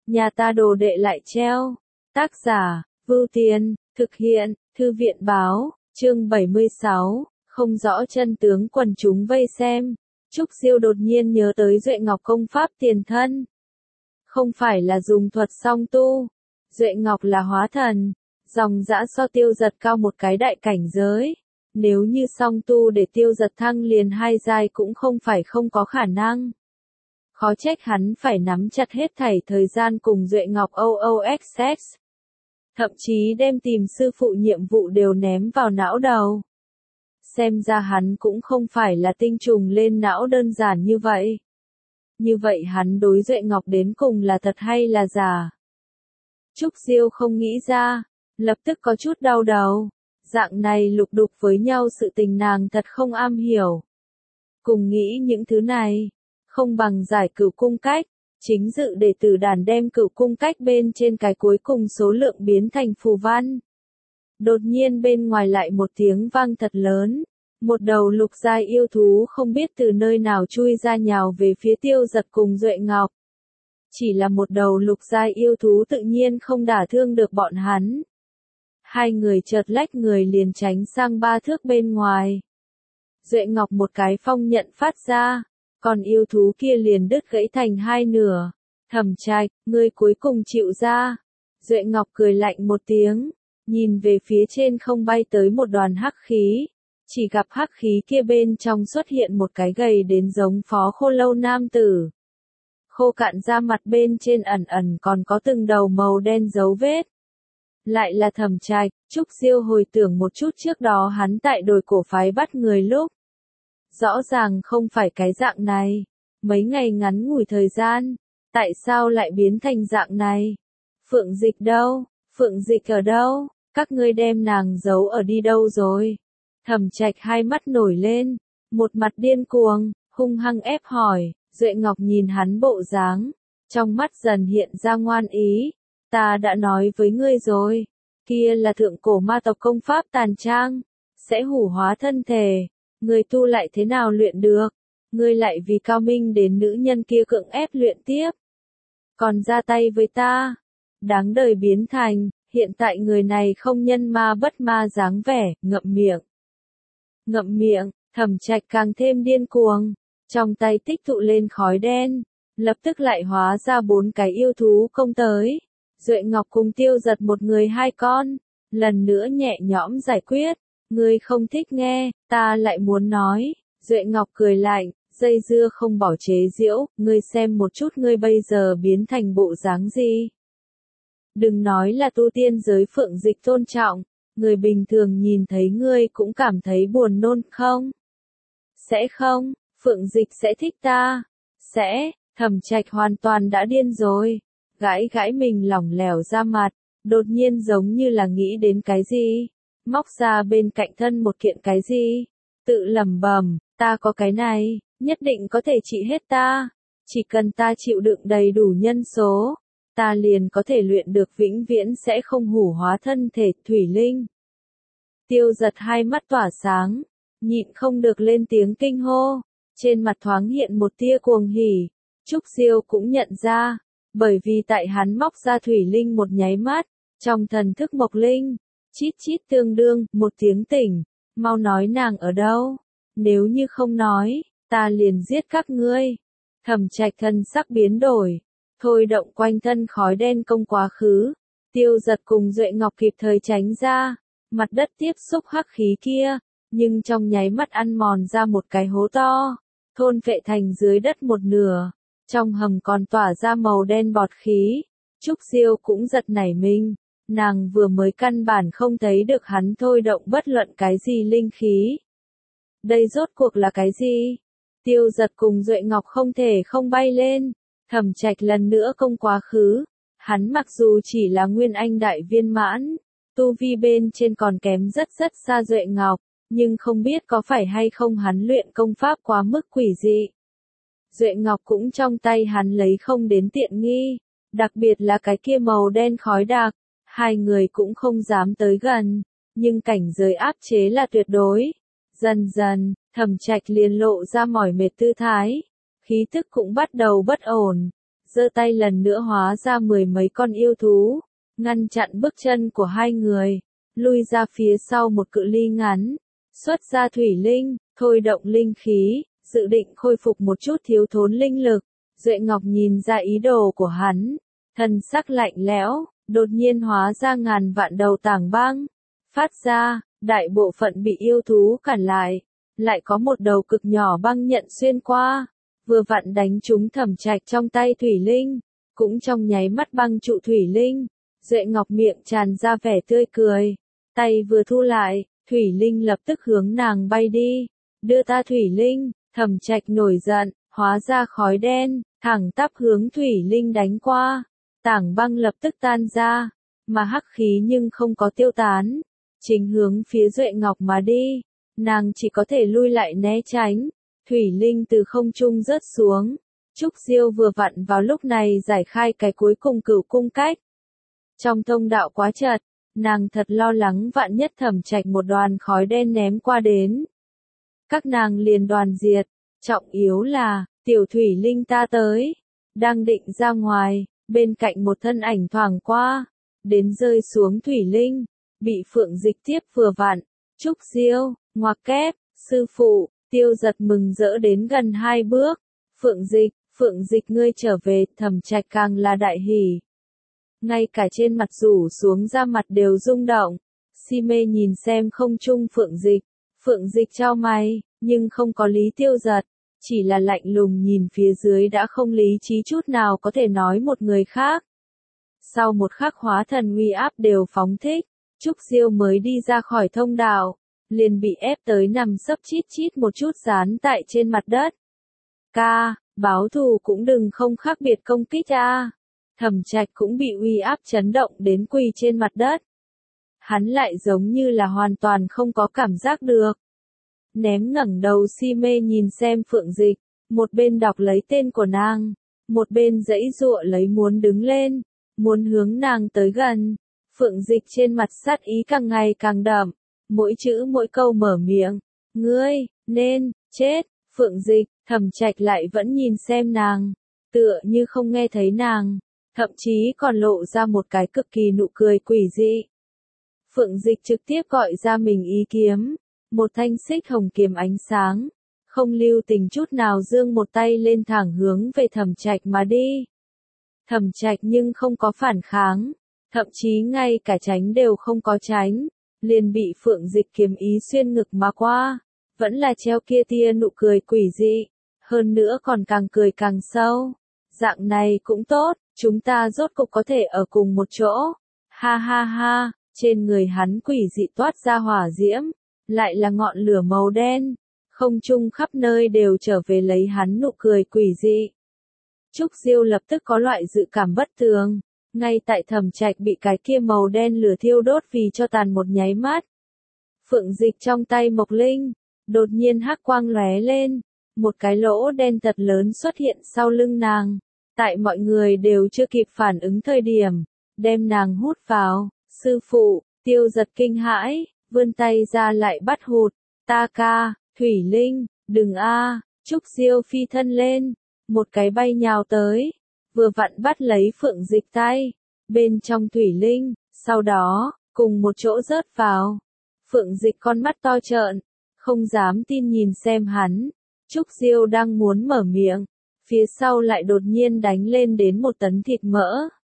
nhà ta đồ đệ lại treo. Tác giả, Vưu Tiên, thực hiện, Thư viện báo, chương 76, không rõ chân tướng quần chúng vây xem. Trúc Diêu đột nhiên nhớ tới Duệ Ngọc công pháp tiền thân. Không phải là dùng thuật song tu. Duệ Ngọc là hóa thần, dòng dã so Tiêu Giật cao một cái đại cảnh giới. Nếu như song tu để Tiêu Giật thăng liền 2 giai cũng không phải không có khả năng. Khó trách hắn phải nắm chặt hết thảy thời gian cùng Duệ Ngọc OOXX. Thậm chí đem tìm sư phụ nhiệm vụ đều ném vào não đầu. Xem ra hắn cũng không phải là tinh trùng lên não đơn giản như vậy. Như vậy hắn đối Duệ Ngọc đến cùng là thật hay là giả? Trúc Diêu không nghĩ ra, lập tức có chút đau đầu. Dạng này lục đục với nhau sự tình nàng thật không am hiểu. Cùng nghĩ những thứ này, không bằng giải Cửu cung cách, chính dự để tử đàn đem Cửu cung cách bên trên cái cuối cùng số lượng biến thành phù văn. Đột nhiên bên ngoài lại một tiếng vang thật lớn, một đầu lục giai yêu thú không biết từ nơi nào chui ra nhào về phía Tiêu Giật cùng Duệ Ngọc. Chỉ là một đầu lục giai yêu thú tự nhiên không đả thương được bọn hắn. Hai người chợt lách người liền tránh sang 3 thước bên ngoài. Duệ Ngọc một cái phong nhận phát ra, còn yêu thú kia liền đứt gãy thành 2 nửa. Thẩm Trạch, ngươi cuối cùng chịu ra. Duệ Ngọc cười lạnh một tiếng, nhìn về phía trên không bay tới một đoàn hắc khí. Chỉ gặp hắc khí kia bên trong xuất hiện một cái gầy đến giống Phó Khô Lâu nam tử. Khô cạn da mặt bên trên ẩn ẩn còn có từng đầu màu đen dấu vết. Lại là Thẩm Trạch. Trúc Diêu hồi tưởng một chút trước đó hắn tại đồi cổ phái bắt người lúc. Rõ ràng không phải cái dạng này. Mấy ngày ngắn ngủi thời gian, tại sao lại biến thành dạng này? Phượng Dịch đâu? Phượng Dịch ở đâu? Các ngươi đem nàng giấu ở đi đâu rồi? Thẩm Trạch hai mắt nổi lên, một mặt điên cuồng, hung hăng ép hỏi. Duệ Ngọc nhìn hắn bộ dáng, trong mắt dần hiện ra ngoan ý. Ta đã nói với ngươi rồi, kia là thượng cổ ma tộc công pháp tàn trang, sẽ hủ hóa thân thể, ngươi tu lại thế nào luyện được, ngươi lại vì cao minh đến nữ nhân kia cưỡng ép luyện tiếp. Còn ra tay với ta, đáng đời biến thành, hiện tại người này không nhân ma bất ma dáng vẻ, ngậm miệng. Ngậm miệng, Thẩm Trạch càng thêm điên cuồng, trong tay tích tụ lên khói đen, lập tức lại hóa ra 4 cái yêu thú công tới. Duệ Ngọc cùng Tiêu Giật một người 2 con, lần nữa nhẹ nhõm giải quyết. Ngươi không thích nghe, ta lại muốn nói. Duệ Ngọc cười lạnh, dây dưa không bỏ chế giễu, ngươi xem một chút ngươi bây giờ biến thành bộ dáng gì. Đừng nói là tu tiên giới Phượng Dịch tôn trọng, người bình thường nhìn thấy ngươi cũng cảm thấy buồn nôn không? Sẽ không, Phượng Dịch sẽ thích ta. Sẽ, Thẩm Trạch hoàn toàn đã điên rồi. Gãi gãi mình lỏng lẻo ra mặt, đột nhiên giống như là nghĩ đến cái gì, móc ra bên cạnh thân một kiện cái gì, tự lẩm bẩm, ta có cái này, nhất định có thể trị hết ta, chỉ cần ta chịu đựng đầy đủ nhân số, ta liền có thể luyện được vĩnh viễn sẽ không hủ hóa thân thể thủy linh. Tiêu Giật hai mắt tỏa sáng, nhịn không được lên tiếng kinh hô, trên mặt thoáng hiện một tia cuồng hỉ. Trúc Diêu cũng nhận ra. Bởi vì tại hắn móc ra thủy linh một nháy mắt, trong thần thức mộc linh, chít chít tương đương, một tiếng tỉnh, mau nói nàng ở đâu, nếu như không nói, ta liền giết các ngươi. Thẩm Trạch thân sắc biến đổi, thôi động quanh thân khói đen công quá khứ, Tiêu Giật cùng Duệ Ngọc kịp thời tránh ra, mặt đất tiếp xúc hắc khí kia, nhưng trong nháy mắt ăn mòn ra một cái hố to, thôn phệ thành dưới đất một nửa. Trong hầm còn tỏa ra màu đen bọt khí. Trúc Diêu cũng giật nảy mình, nàng vừa mới căn bản không thấy được hắn thôi động bất luận cái gì linh khí. Đây rốt cuộc là cái gì? Tiêu Giật cùng Duệ Ngọc không thể không bay lên. Thẩm Trạch lần nữa công quá khứ. Hắn mặc dù chỉ là nguyên anh đại viên mãn, tu vi bên trên còn kém rất xa Duệ Ngọc, nhưng không biết có phải hay không hắn luyện công pháp quá mức quỷ dị. Duệ Ngọc cũng trong tay hắn lấy không đến tiện nghi, đặc biệt là cái kia màu đen khói đặc, hai người cũng không dám tới gần, nhưng cảnh giới áp chế là tuyệt đối. Dần dần, Thẩm Trạch liền lộ ra mỏi mệt tư thái, khí tức cũng bắt đầu bất ổn, giơ tay lần nữa hóa ra 10 mấy con yêu thú, ngăn chặn bước chân của hai người, lui ra phía sau một cự ly ngắn, xuất ra thủy linh, thôi động linh khí, dự định khôi phục một chút thiếu thốn linh lực. Duệ Ngọc nhìn ra ý đồ của hắn, thần sắc lạnh lẽo, đột nhiên hóa ra ngàn vạn đầu tảng băng, phát ra, đại bộ phận bị yêu thú cản lại có một đầu cực nhỏ băng nhận xuyên qua, vừa vặn đánh trúng Thẩm Trạch trong tay thủy linh, cũng trong nháy mắt băng trụ thủy linh. Duệ Ngọc miệng tràn ra vẻ tươi cười, tay vừa thu lại, thủy linh lập tức hướng nàng bay đi, đưa ta thủy linh. Thẩm Trạch nổi giận, hóa ra khói đen, thẳng tắp hướng thủy linh đánh qua, tảng băng lập tức tan ra, mà hắc khí nhưng không có tiêu tán, chính hướng phía Duệ Ngọc mà đi, nàng chỉ có thể lui lại né tránh, thủy linh từ không trung rớt xuống. Trúc Diêu vừa vặn vào lúc này giải khai cái cuối cùng cửu cung cách. Trong thông đạo quá chật, nàng thật lo lắng vạn nhất Thẩm Trạch một đoàn khói đen ném qua đến. Các nàng liền đoàn diệt, trọng yếu là, tiểu thủy linh ta tới, đang định ra ngoài, bên cạnh một thân ảnh thoảng qua, đến rơi xuống thủy linh, bị Phượng Dịch tiếp vừa vặn. Trúc Diêu, ngoặc kép, sư phụ, Tiêu Giật mừng rỡ đến gần 2 bước. Phượng Dịch ngươi trở về, Thẩm Trạch càng là đại hỉ. Ngay cả trên mặt rủ xuống da mặt đều rung động. Si mê nhìn xem không trung Phượng Dịch chau mày, nhưng không có Lý Tiêu Giật, chỉ là lạnh lùng nhìn phía dưới đã không lý trí chút nào có thể nói một người khác. Sau một khắc hóa thần uy áp đều phóng thích, Trúc Diêu mới đi ra khỏi thông đạo, liền bị ép tới nằm sấp chít chít một chút dán tại trên mặt đất. Ca, báo thù cũng đừng không khác biệt công kích a. Thẩm Trạch cũng bị uy áp chấn động đến quỳ trên mặt đất. Hắn lại giống như là hoàn toàn không có cảm giác được. Ném ngẩng đầu si mê nhìn xem Phượng Dịch, một bên đọc lấy tên của nàng, một bên giãy giụa lấy muốn đứng lên, muốn hướng nàng tới gần. Phượng Dịch trên mặt sát ý càng ngày càng đậm, mỗi chữ mỗi câu mở miệng, ngươi, nên, chết. Phượng Dịch, Thẩm Trạch lại vẫn nhìn xem nàng, tựa như không nghe thấy nàng, thậm chí còn lộ ra một cái cực kỳ nụ cười quỷ dị. Phượng Dịch trực tiếp gọi ra mình ý kiếm, một thanh xích hồng kiếm ánh sáng, không lưu tình chút nào giương một tay lên thẳng hướng về Thẩm Trạch mà đi. Thẩm Trạch nhưng không có phản kháng, thậm chí ngay cả tránh đều không có tránh, liền bị Phượng Dịch kiếm ý xuyên ngực mà qua, vẫn là treo kia tia nụ cười quỷ dị, hơn nữa còn càng cười càng sâu. Dạng này cũng tốt, chúng ta rốt cục có thể ở cùng một chỗ. Ha ha ha, trên người hắn quỷ dị toát ra hỏa diễm, lại là ngọn lửa màu đen, không trung khắp nơi đều trở về lấy hắn nụ cười quỷ dị. Trúc Diêu lập tức có loại dự cảm bất thường, ngay tại Thẩm Trạch bị cái kia màu đen lửa thiêu đốt vì cho tàn một nháy mắt. Phượng Dịch trong tay Mộc Linh, đột nhiên hắc quang lóe lên, một cái lỗ đen thật lớn xuất hiện sau lưng nàng, tại mọi người đều chưa kịp phản ứng thời điểm, đem nàng hút vào. Sư phụ, Tiêu Giật kinh hãi, vươn tay ra lại bắt hụt, ta ca, Thủy Linh, đừng a. Trúc Diêu phi thân lên, một cái bay nhào tới, vừa vặn bắt lấy Phượng Dịch tay, bên trong Thủy Linh, sau đó, cùng một chỗ rớt vào. Phượng Dịch con mắt to trợn, không dám tin nhìn xem hắn. Trúc Diêu đang muốn mở miệng, phía sau lại đột nhiên đánh lên đến một tấn thịt mỡ.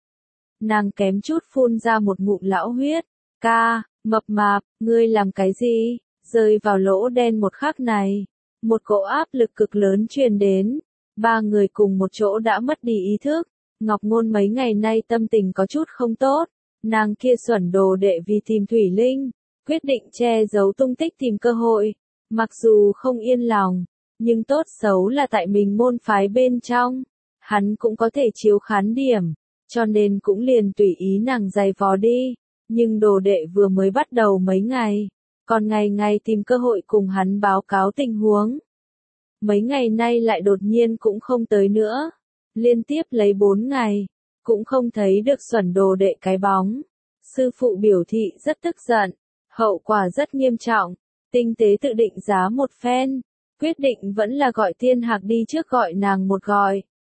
Nàng kém chút phun ra một ngụm lão huyết. Ca, mập mạp, ngươi làm cái gì? Rơi vào lỗ đen một khắc này, một cỗ áp lực cực lớn truyền đến. Ba người cùng một chỗ đã mất đi ý thức. Ngọc Ngôn mấy ngày nay tâm tình có chút không tốt. Nàng kia xuẩn đồ đệ vì tìm Thủy Linh, quyết định che giấu tung tích tìm cơ hội. Mặc dù không yên lòng, nhưng tốt xấu là tại mình môn phái bên trong, hắn cũng có thể chiếu khán điểm, cho nên cũng liền tùy ý nàng giày vò đi. Nhưng đồ đệ vừa mới bắt đầu mấy ngày, còn ngày ngày tìm cơ hội cùng hắn báo cáo tình huống. Mấy ngày nay lại đột nhiên cũng không tới nữa, liên tiếp lấy 4 ngày, cũng không thấy được xuẩn đồ đệ cái bóng. Sư phụ biểu thị rất tức giận, hậu quả rất nghiêm trọng, tinh tế tự định giá một phen, quyết định vẫn là gọi Thiên Hạc đi trước gọi nàng một gọi.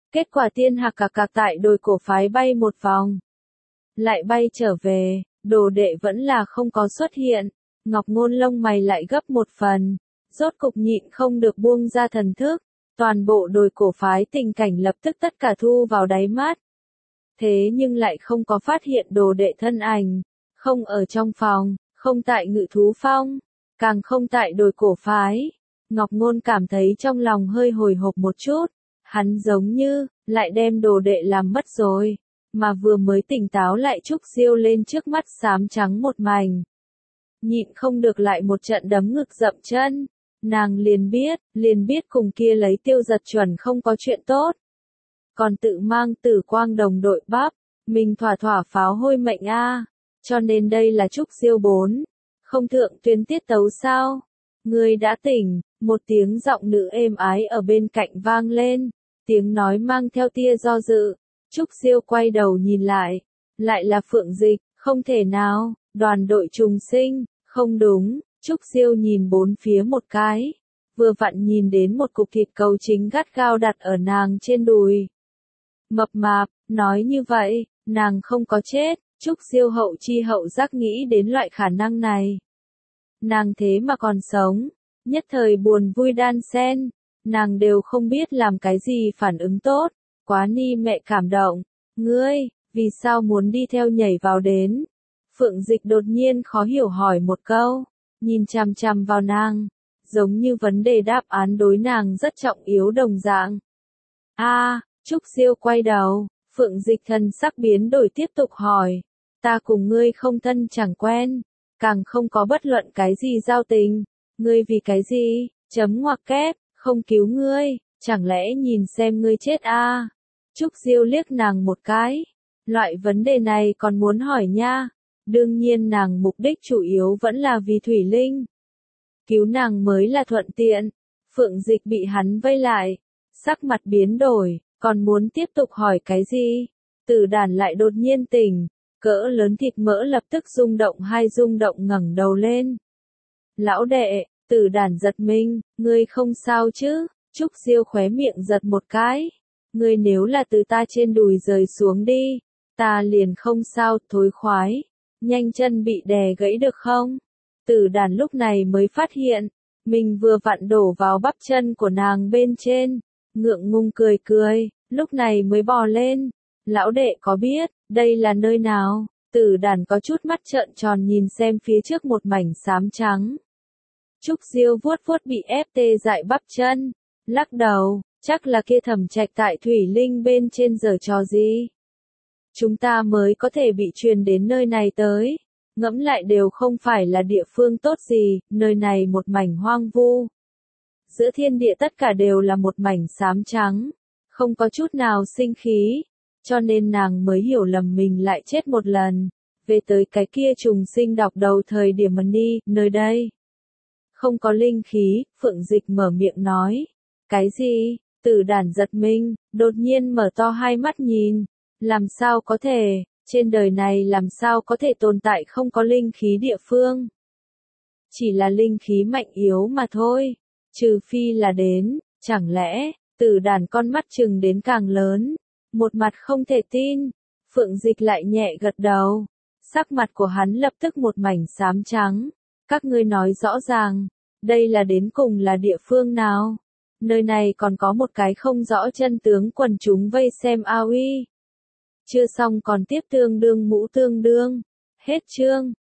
Kết quả tiên hạc cạc cạc tại đồi cổ phái bay một vòng. Lại bay trở về, đồ đệ vẫn là không có xuất hiện. Ngọc Ngôn lông mày lại gấp một phần. Rốt cục nhịn không được buông ra thần thức. Toàn bộ đồi cổ phái tình cảnh lập tức tất cả thu vào đáy mắt. Thế nhưng lại không có phát hiện đồ đệ thân ảnh. Không ở trong phòng, không tại Ngự Thú Phong, càng không tại đồi cổ phái. Ngọc Ngôn cảm thấy trong lòng hơi hồi hộp một chút. Hắn giống như, lại đem đồ đệ làm mất rồi. Mà vừa mới tỉnh táo lại Trúc Diêu lên trước mắt xám trắng một mảnh. Nhịn không được lại một trận đấm ngực dậm chân. Nàng liền biết cùng kia lấy Tiêu Giật chuẩn không có chuyện tốt. Còn tự mang Tử Quang đồng đội bắp, mình thỏa thỏa pháo hôi mệnh a. Cho nên đây là Trúc Diêu 4. Không thượng tuyến tiết tấu sao? Ngươi đã tỉnh, một tiếng giọng nữ êm ái ở bên cạnh vang lên. Tiếng nói mang theo tia do dự. Trúc Diêu quay đầu nhìn lại là Phượng Dịch, không thể nào, đoàn đội trùng sinh, không đúng. Trúc Diêu nhìn bốn phía một cái, vừa vặn nhìn đến một cục thịt cầu chính gắt gao đặt ở nàng trên đùi. Mập mạp, nói như vậy, nàng không có chết. Trúc Diêu hậu chi hậu giác nghĩ đến loại khả năng này. Nàng thế mà còn sống, nhất thời buồn vui đan xen, nàng đều không biết làm cái gì phản ứng tốt, quá ni mẹ cảm động. Ngươi, vì sao muốn đi theo nhảy vào đến? Phượng Dịch đột nhiên khó hiểu hỏi một câu, nhìn chằm chằm vào nàng, giống như vấn đề đáp án đối nàng rất trọng yếu đồng dạng. Trúc Diêu quay đầu, Phượng Dịch thần sắc biến đổi tiếp tục hỏi, ta cùng ngươi không thân chẳng quen, càng không có bất luận cái gì giao tình, ngươi vì cái gì, chấm ngoặc kép, không cứu ngươi, chẳng lẽ nhìn xem ngươi chết a? Trúc Diêu liếc nàng một cái, loại vấn đề này còn muốn hỏi nha, đương nhiên nàng mục đích chủ yếu vẫn là vì Thủy Linh. Cứu nàng mới là thuận tiện, Phượng Dịch bị hắn vây lại, sắc mặt biến đổi, còn muốn tiếp tục hỏi cái gì? Tử Đàn lại đột nhiên tỉnh, cỡ lớn thịt mỡ lập tức rung động ngẩng đầu lên. Lão đệ, Tử Đàn giật mình, ngươi không sao chứ? Trúc Diêu khóe miệng giật một cái. Ngươi nếu là từ ta trên đùi rời xuống đi, ta liền không sao, thối khoái. Nhanh chân bị đè gãy được không? Tử Đàn lúc này mới phát hiện, mình vừa vặn đổ vào bắp chân của nàng bên trên, ngượng ngùng cười, lúc này mới bò lên. Lão đệ có biết, đây là nơi nào? Tử Đàn có chút mắt trợn tròn nhìn xem phía trước một mảnh xám trắng. Trúc Diêu vuốt bị ép tê dại bắp chân, lắc đầu, chắc là kia Thẩm Trạch tại Thủy Linh bên trên giở trò gì. Chúng ta mới có thể bị truyền đến nơi này tới. Ngẫm lại đều không phải là địa phương tốt gì, nơi này một mảnh hoang vu. Giữa thiên địa tất cả đều là một mảnh xám trắng, không có chút nào sinh khí, cho nên nàng mới hiểu lầm mình lại chết một lần. Về tới cái kia trùng sinh đọc đầu thời điểm đi, nơi đây không có linh khí, Phượng Dịch mở miệng nói. Cái gì? Tử Đàn giật mình, đột nhiên mở to hai mắt nhìn. Làm sao có thể, trên đời này làm sao có thể tồn tại không có linh khí địa phương? Chỉ là linh khí mạnh yếu mà thôi, trừ phi là đến, chẳng lẽ, Tử Đàn con mắt trừng đến càng lớn, một mặt không thể tin. Phượng Dịch lại nhẹ gật đầu, sắc mặt của hắn lập tức một mảnh xám trắng. Các ngươi nói rõ ràng, đây là đến cùng là địa phương nào? Nơi này còn có một cái không rõ chân tướng quần chúng vây xem a uy. Chưa xong còn tiếp tương đương mũ tương đương. Hết chương.